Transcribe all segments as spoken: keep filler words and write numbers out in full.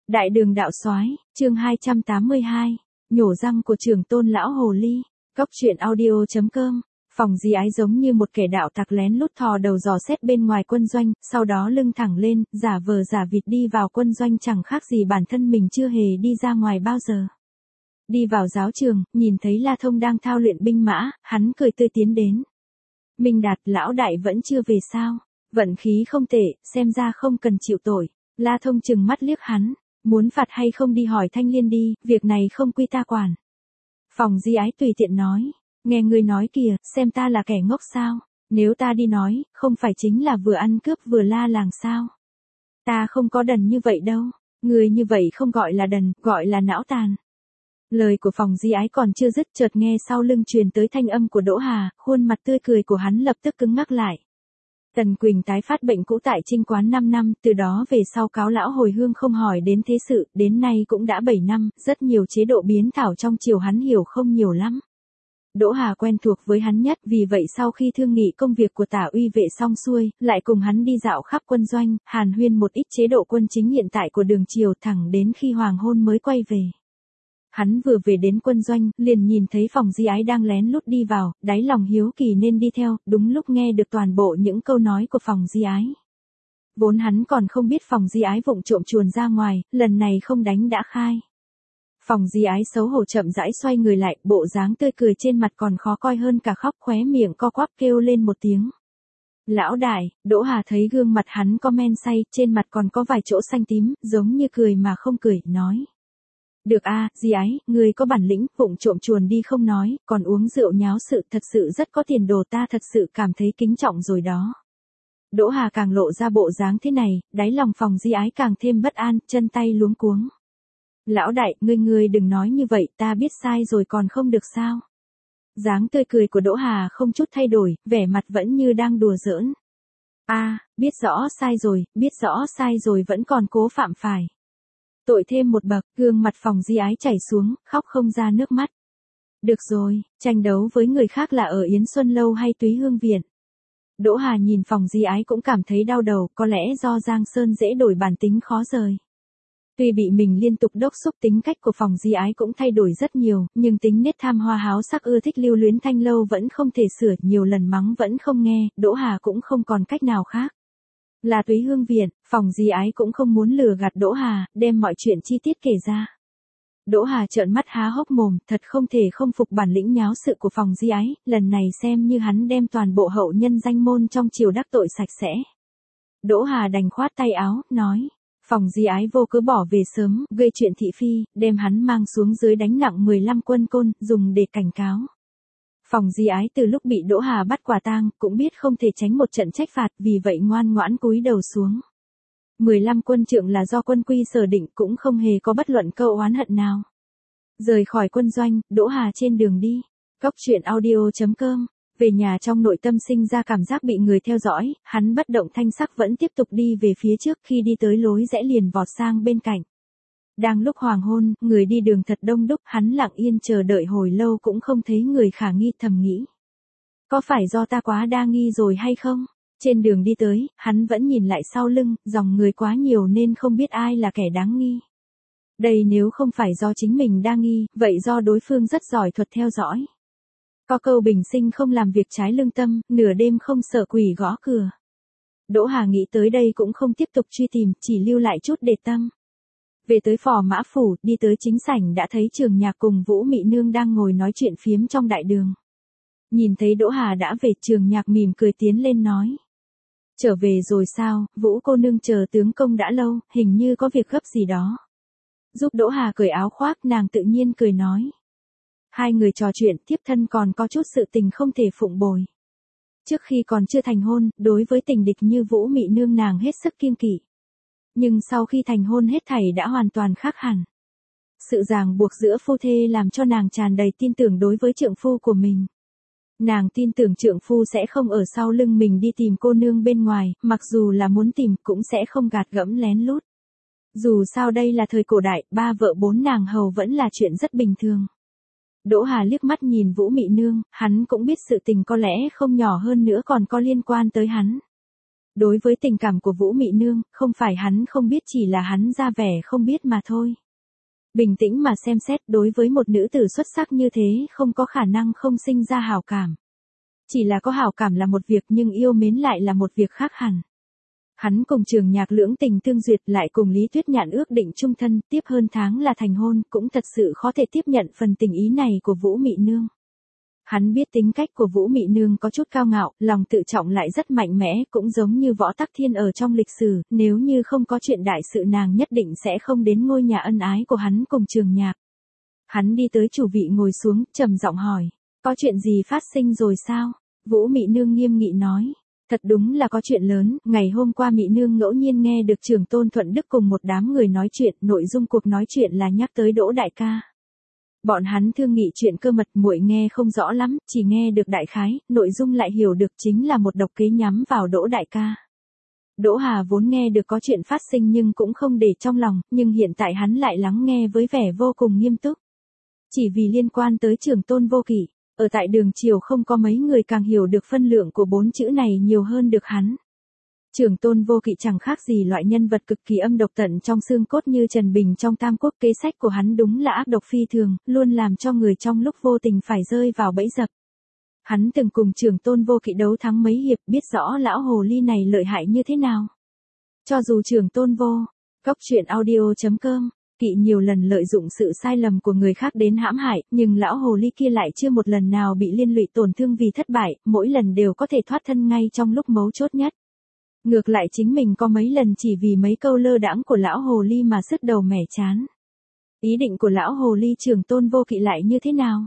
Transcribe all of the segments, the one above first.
Đại đường đạo soái, chương hai trăm tám mươi hai, nhổ răng của trưởng tôn lão hồ ly. Cóc truyện audio chấm com. Phòng Di Ái giống như một kẻ đạo tặc lén lút thò đầu dò xét bên ngoài quân doanh, sau đó lưng thẳng lên, giả vờ giả vịt đi vào quân doanh chẳng khác gì bản thân mình chưa hề đi ra ngoài bao giờ. Đi vào giáo trường, nhìn thấy La Thông đang thao luyện binh mã, hắn cười tươi tiến đến. Minh Đạt, lão đại vẫn chưa về sao? Vận khí không tệ, xem ra không cần chịu tội. La Thông chừng mắt liếc hắn. Muốn phạt hay không đi hỏi Thanh Liên đi, việc này không quy ta quản. Phòng Di Ái tùy tiện nói, nghe ngươi nói kìa, xem ta là kẻ ngốc sao, nếu ta đi nói, không phải chính là vừa ăn cướp vừa la làng sao. Ta không có đần như vậy đâu, người như vậy không gọi là đần, gọi là não tàn. Lời của Phòng Di Ái còn chưa dứt chợt nghe sau lưng truyền tới thanh âm của Đỗ Hà, khuôn mặt tươi cười của hắn lập tức cứng ngắc lại. Tần Quỳnh tái phát bệnh cũ tại Trinh Quán năm năm, từ đó về sau cáo lão hồi hương không hỏi đến thế sự, đến nay cũng đã bảy năm, rất nhiều chế độ biến thảo trong triều hắn hiểu không nhiều lắm. Đỗ Hà quen thuộc với hắn nhất, vì vậy sau khi thương nghị công việc của Tả Uy Vệ xong xuôi, lại cùng hắn đi dạo khắp quân doanh, hàn huyên một ít chế độ quân chính hiện tại của đường triều thẳng đến khi hoàng hôn mới quay về. Hắn vừa về đến quân doanh, liền nhìn thấy Phòng Di Ái đang lén lút đi vào, đáy lòng hiếu kỳ nên đi theo, đúng lúc nghe được toàn bộ những câu nói của Phòng Di Ái. Vốn hắn còn không biết Phòng Di Ái vụng trộm chuồn ra ngoài, lần này không đánh đã khai. Phòng Di Ái xấu hổ chậm rãi xoay người lại, bộ dáng tươi cười trên mặt còn khó coi hơn cả khóc, khóe miệng co quắp kêu lên một tiếng. Lão đại, Đỗ Hà thấy gương mặt hắn có men say, trên mặt còn có vài chỗ xanh tím, giống như cười mà không cười, nói. Được a, à, Di Ái, ngươi có bản lĩnh, vụng trộm chuồn đi không nói, còn uống rượu nháo sự thật sự rất có tiền đồ, ta thật sự cảm thấy kính trọng rồi đó. Đỗ Hà càng lộ ra bộ dáng thế này, đáy lòng Phòng Di Ái càng thêm bất an, chân tay luống cuống. Lão đại, ngươi ngươi đừng nói như vậy, ta biết sai rồi còn không được sao. Dáng tươi cười của Đỗ Hà không chút thay đổi, vẻ mặt vẫn như đang đùa giỡn. A, à, biết rõ sai rồi, biết rõ sai rồi vẫn còn cố phạm phải. Tội thêm một bậc, gương mặt Phòng Di Ái chảy xuống, khóc không ra nước mắt. Được rồi, tranh đấu với người khác là ở Yến Xuân Lâu hay Túy Hương Viện. Đỗ Hà nhìn Phòng Di Ái cũng cảm thấy đau đầu, có lẽ do Giang Sơn dễ đổi bản tính khó rời. Tuy bị mình liên tục đốc xúc tính cách của Phòng Di Ái cũng thay đổi rất nhiều, nhưng tính nết tham hoa háo sắc ưa thích lưu luyến thanh lâu vẫn không thể sửa, nhiều lần mắng vẫn không nghe, Đỗ Hà cũng không còn cách nào khác. Là Túy Hương Viện, Phòng Di Ái cũng không muốn lừa gạt Đỗ Hà, đem mọi chuyện chi tiết kể ra. Đỗ Hà trợn mắt há hốc mồm, thật không thể không phục bản lĩnh nháo sự của Phòng Di Ái, lần này xem như hắn đem toàn bộ hậu nhân danh môn trong triều đắc tội sạch sẽ. Đỗ Hà đành khoát tay áo, nói, Phòng Di Ái vô cớ bỏ về sớm, gây chuyện thị phi, đem hắn mang xuống dưới đánh nặng mười lăm quân côn, dùng để cảnh cáo. Phòng Di Ái từ lúc bị Đỗ Hà bắt quả tang, cũng biết không thể tránh một trận trách phạt, vì vậy ngoan ngoãn cúi đầu xuống. mười lăm quân trượng là do quân quy sở định, cũng không hề có bất luận câu oán hận nào. Rời khỏi quân doanh, Đỗ Hà trên đường đi. Cóc truyện audio chấm com. Về nhà trong nội tâm sinh ra cảm giác bị người theo dõi, hắn bất động thanh sắc vẫn tiếp tục đi về phía trước, khi đi tới lối rẽ liền vọt sang bên cạnh. Đang lúc hoàng hôn, người đi đường thật đông đúc, hắn lặng yên chờ đợi hồi lâu cũng không thấy người khả nghi, thầm nghĩ. Có phải do ta quá đa nghi rồi hay không? Trên đường đi tới, hắn vẫn nhìn lại sau lưng, dòng người quá nhiều nên không biết ai là kẻ đáng nghi. Đây nếu không phải do chính mình đa nghi, vậy do đối phương rất giỏi thuật theo dõi. Có câu bình sinh không làm việc trái lương tâm, nửa đêm không sợ quỷ gõ cửa. Đỗ Hà nghĩ tới đây cũng không tiếp tục truy tìm, chỉ lưu lại chút để tâm. Về tới Phò Mã Phủ, đi tới chính sảnh đã thấy Trường Nhạc cùng Vũ Mị Nương đang ngồi nói chuyện phiếm trong đại đường. Nhìn thấy Đỗ Hà đã về, Trường Nhạc mỉm cười tiến lên nói. Trở về rồi sao, Vũ cô nương chờ tướng công đã lâu, hình như có việc gấp gì đó. Giúp Đỗ Hà cởi áo khoác, nàng tự nhiên cười nói. Hai người trò chuyện, tiếp thân còn có chút sự tình không thể phụng bồi. Trước khi còn chưa thành hôn, đối với tình địch như Vũ Mị Nương nàng hết sức kiêng kỵ. Nhưng sau khi thành hôn hết thảy đã hoàn toàn khác hẳn. Sự ràng buộc giữa phu thê làm cho nàng tràn đầy tin tưởng đối với trượng phu của mình. Nàng tin tưởng trượng phu sẽ không ở sau lưng mình đi tìm cô nương bên ngoài, mặc dù là muốn tìm cũng sẽ không gạt gẫm lén lút. Dù sao đây là thời cổ đại, ba vợ bốn nàng hầu vẫn là chuyện rất bình thường. Đỗ Hà liếc mắt nhìn Vũ Mị Nương, hắn cũng biết sự tình có lẽ không nhỏ hơn nữa còn có liên quan tới hắn. Đối với tình cảm của Vũ Mị Nương, không phải hắn không biết, chỉ là hắn ra vẻ không biết mà thôi. Bình tĩnh mà xem xét, đối với một nữ tử xuất sắc như thế không có khả năng không sinh ra hảo cảm. Chỉ là có hảo cảm là một việc, nhưng yêu mến lại là một việc khác hẳn. Hắn cùng Trường Nhạc lưỡng tình tương duyệt, lại cùng Lý Tuyết Nhạn ước định chung thân, tiếp hơn tháng là thành hôn, cũng thật sự khó thể tiếp nhận phần tình ý này của Vũ Mị Nương. Hắn biết tính cách của Vũ Mị Nương có chút cao ngạo, lòng tự trọng lại rất mạnh mẽ, cũng giống như Võ Tắc Thiên ở trong lịch sử, nếu như không có chuyện đại sự nàng nhất định sẽ không đến ngôi nhà ân ái của hắn cùng Trường Nhạc. Hắn đi tới chủ vị ngồi xuống, trầm giọng hỏi, có chuyện gì phát sinh rồi sao? Vũ Mị Nương nghiêm nghị nói, thật đúng là có chuyện lớn, ngày hôm qua Mị Nương ngẫu nhiên nghe được Trường Tôn Thuận Đức cùng một đám người nói chuyện, nội dung cuộc nói chuyện là nhắc tới Đỗ đại ca. Bọn hắn thương nghị chuyện cơ mật, muội nghe không rõ lắm, chỉ nghe được đại khái, nội dung lại hiểu được chính là một độc kế nhắm vào Đỗ đại ca. Đỗ Hà vốn nghe được có chuyện phát sinh nhưng cũng không để trong lòng, nhưng hiện tại hắn lại lắng nghe với vẻ vô cùng nghiêm túc. Chỉ vì liên quan tới Trường Tôn Vô Kỵ, ở tại Đường Triều không có mấy người càng hiểu được phân lượng của bốn chữ này nhiều hơn được hắn. Trường Tôn Vô Kỵ chẳng khác gì loại nhân vật cực kỳ âm độc tận trong xương cốt như Trần Bình trong Tam Quốc, kế sách của hắn đúng là ác độc phi thường, luôn làm cho người trong lúc vô tình phải rơi vào bẫy dập. Hắn từng cùng Trường Tôn Vô Kỵ đấu thắng mấy hiệp, biết rõ lão hồ ly này lợi hại như thế nào. Cho dù Trường Tôn Vô, Cốc Truyện Audio chấm com, Kỵ nhiều lần lợi dụng sự sai lầm của người khác đến hãm hại, nhưng lão hồ ly kia lại chưa một lần nào bị liên lụy tổn thương vì thất bại, mỗi lần đều có thể thoát thân ngay trong lúc mấu chốt nhất. Ngược lại chính mình có mấy lần chỉ vì mấy câu lơ đãng của lão hồ ly mà sứt đầu mẻ chán. Ý định của lão hồ ly Trường Tôn Vô Kỵ lại như thế nào?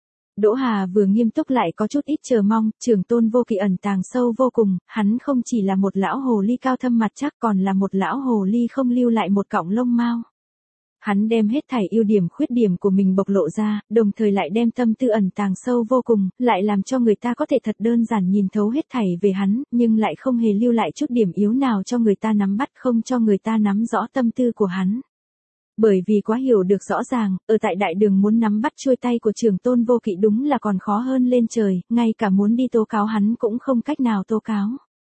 Đỗ Hà vừa nghiêm túc lại có chút ít chờ mong, Trường Tôn Vô Kỵ ẩn tàng sâu vô cùng, hắn không chỉ là một lão hồ ly cao thâm mặt chắc, còn là một lão hồ ly không lưu lại một cọng lông mao. Hắn đem hết thảy ưu điểm khuyết điểm của mình bộc lộ ra, đồng thời lại đem tâm tư ẩn tàng sâu vô cùng, lại làm cho người ta có thể thật đơn giản nhìn thấu hết thảy về hắn, nhưng lại không hề lưu lại chút điểm yếu nào cho người ta nắm bắt, không cho người ta nắm rõ tâm tư của hắn. Bởi vì quá hiểu được rõ ràng, ở tại đại đường muốn nắm bắt chuôi tay của Trường Tôn Vô Kỵ đúng là còn khó hơn lên trời, ngay cả muốn đi tố cáo hắn cũng không cách nào tố cáo.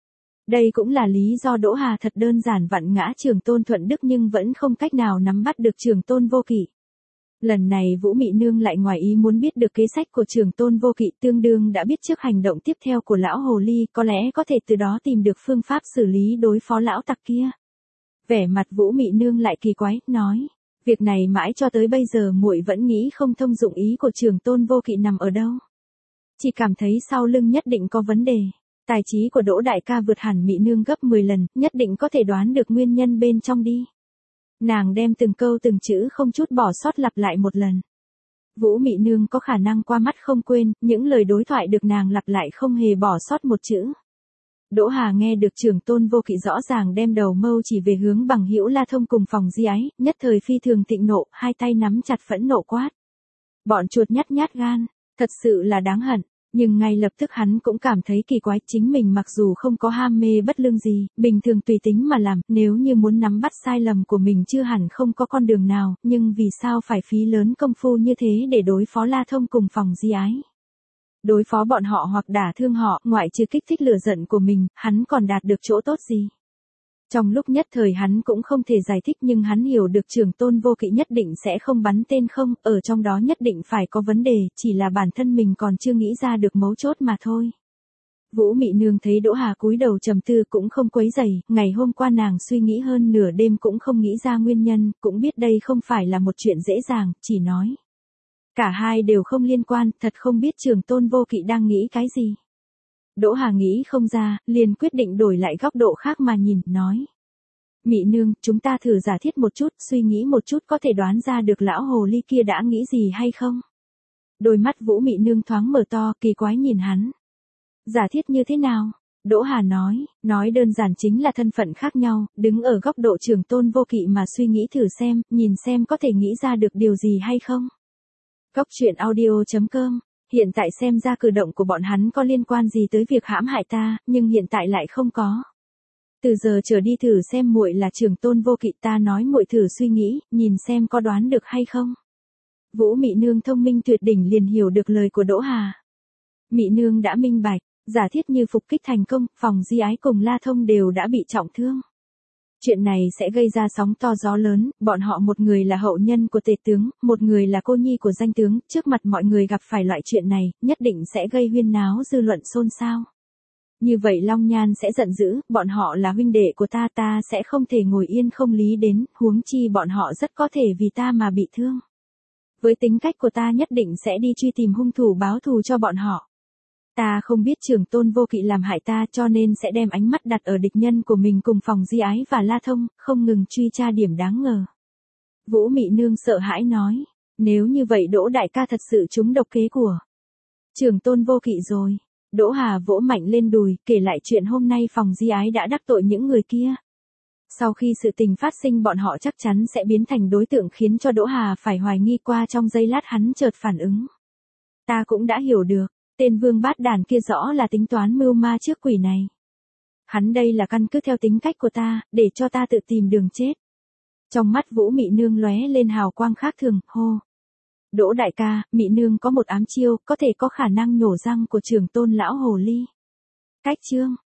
Đây cũng là lý do Đỗ Hà thật đơn giản vặn ngã Trường Tôn Thuận Đức nhưng vẫn không cách nào nắm bắt được Trường Tôn Vô Kỵ. Lần này Vũ Mị Nương lại ngoài ý muốn biết được kế sách của Trường Tôn Vô Kỵ, tương đương đã biết trước hành động tiếp theo của lão hồ ly, có lẽ có thể từ đó tìm được phương pháp xử lý đối phó lão tặc kia. Vẻ mặt Vũ Mị Nương lại kỳ quái, nói, việc này mãi cho tới bây giờ muội vẫn nghĩ không thông dụng ý của Trường Tôn Vô Kỵ nằm ở đâu. Chỉ cảm thấy sau lưng nhất định có vấn đề. Tài trí của Đỗ đại ca vượt hẳn Mị Nương gấp mười lần, nhất định có thể đoán được nguyên nhân bên trong đi. Nàng đem từng câu từng chữ không chút bỏ sót lặp lại một lần. Vũ Mị Nương có khả năng qua mắt không quên, những lời đối thoại được nàng lặp lại không hề bỏ sót một chữ. Đỗ Hà nghe được Trường Tôn Vô Kỵ rõ ràng đem đầu mâu chỉ về hướng Bằng Hữu La Thông cùng Phòng Di Ái, nhất thời phi thường thịnh nộ, hai tay nắm chặt phẫn nộ quát. Bọn chuột nhát nhát gan, thật sự là đáng hận. Nhưng ngay lập tức hắn cũng cảm thấy kỳ quái, chính mình mặc dù không có ham mê bất lương gì, bình thường tùy tính mà làm, nếu như muốn nắm bắt sai lầm của mình chưa hẳn không có con đường nào, nhưng vì sao phải phí lớn công phu như thế để đối phó La Thông cùng Phòng Di Ái? Đối phó bọn họ hoặc đả thương họ, ngoại trừ kích thích lửa giận của mình, hắn còn đạt được chỗ tốt gì? Trong lúc nhất thời hắn cũng không thể giải thích, nhưng hắn hiểu được Trường Tôn Vô Kỵ nhất định sẽ không bắn tên không, ở trong đó nhất định phải có vấn đề, chỉ là bản thân mình còn chưa nghĩ ra được mấu chốt mà thôi. Vũ Mị Nương thấy Đỗ Hà cúi đầu trầm tư cũng không quấy rầy, ngày hôm qua nàng suy nghĩ hơn nửa đêm cũng không nghĩ ra nguyên nhân, cũng biết đây không phải là một chuyện dễ dàng, chỉ nói. Cả hai đều không liên quan, thật không biết Trường Tôn Vô Kỵ đang nghĩ cái gì. Đỗ Hà nghĩ không ra, liền quyết định đổi lại góc độ khác mà nhìn, nói. Mị Nương, chúng ta thử giả thiết một chút, suy nghĩ một chút có thể đoán ra được lão hồ ly kia đã nghĩ gì hay không? Đôi mắt Vũ Mị Nương thoáng mở to, kỳ quái nhìn hắn. Giả thiết như thế nào? Đỗ Hà nói, nói đơn giản chính là thân phận khác nhau, đứng ở góc độ Trường Tôn Vô Kỵ mà suy nghĩ thử xem, nhìn xem có thể nghĩ ra được điều gì hay không? Cốc Truyện Audio chấm com. Hiện tại xem ra cử động của bọn hắn có liên quan gì tới việc hãm hại ta, nhưng hiện tại lại không có. Từ giờ trở đi thử xem muội là Trường Tôn Vô Kỵ, ta nói muội thử suy nghĩ, nhìn xem có đoán được hay không. Vũ Mị Nương thông minh tuyệt đỉnh liền hiểu được lời của Đỗ Hà. Mị Nương đã minh bạch, Giả thiết như phục kích thành công, Phòng Di Ái cùng La Thông đều đã bị trọng thương. Chuyện này sẽ gây ra sóng to gió lớn, bọn họ một người là hậu nhân của tể tướng, một người là cô nhi của danh tướng, trước mặt mọi người gặp phải loại chuyện này, nhất định sẽ gây huyên náo dư luận xôn xao. Như vậy Long Nhan sẽ giận dữ, bọn họ là huynh đệ của ta, ta sẽ không thể ngồi yên không lý đến, huống chi bọn họ rất có thể vì ta mà bị thương. Với tính cách của ta nhất định sẽ đi truy tìm hung thủ báo thù cho bọn họ. Ta không biết Trưởng Tôn Vô Kỵ làm hại ta cho nên sẽ đem ánh mắt đặt ở địch nhân của mình cùng Phòng Di Ái và La Thông, không ngừng truy tra điểm đáng ngờ. Vũ Mị Nương sợ hãi nói, nếu như vậy Đỗ đại ca thật sự trúng độc kế của Trưởng Tôn Vô Kỵ rồi. Đỗ Hà vỗ mạnh lên đùi, kể lại chuyện hôm nay Phòng Di Ái đã đắc tội những người kia. Sau khi sự tình phát sinh bọn họ chắc chắn sẽ biến thành đối tượng khiến cho Đỗ Hà phải hoài nghi, qua trong giây lát hắn chợt phản ứng. Ta cũng đã hiểu được, tên vương bát đàn kia rõ là tính toán mưu ma trước quỷ này. Hắn đây là căn cứ theo tính cách của ta, để cho ta tự tìm đường chết. Trong mắt Vũ Mị Nương lóe lên hào quang khác thường, hô. Đỗ đại ca, Mị Nương có một ám chiêu, có thể có khả năng nhổ răng của Trưởng Tôn lão hồ ly. Cách chương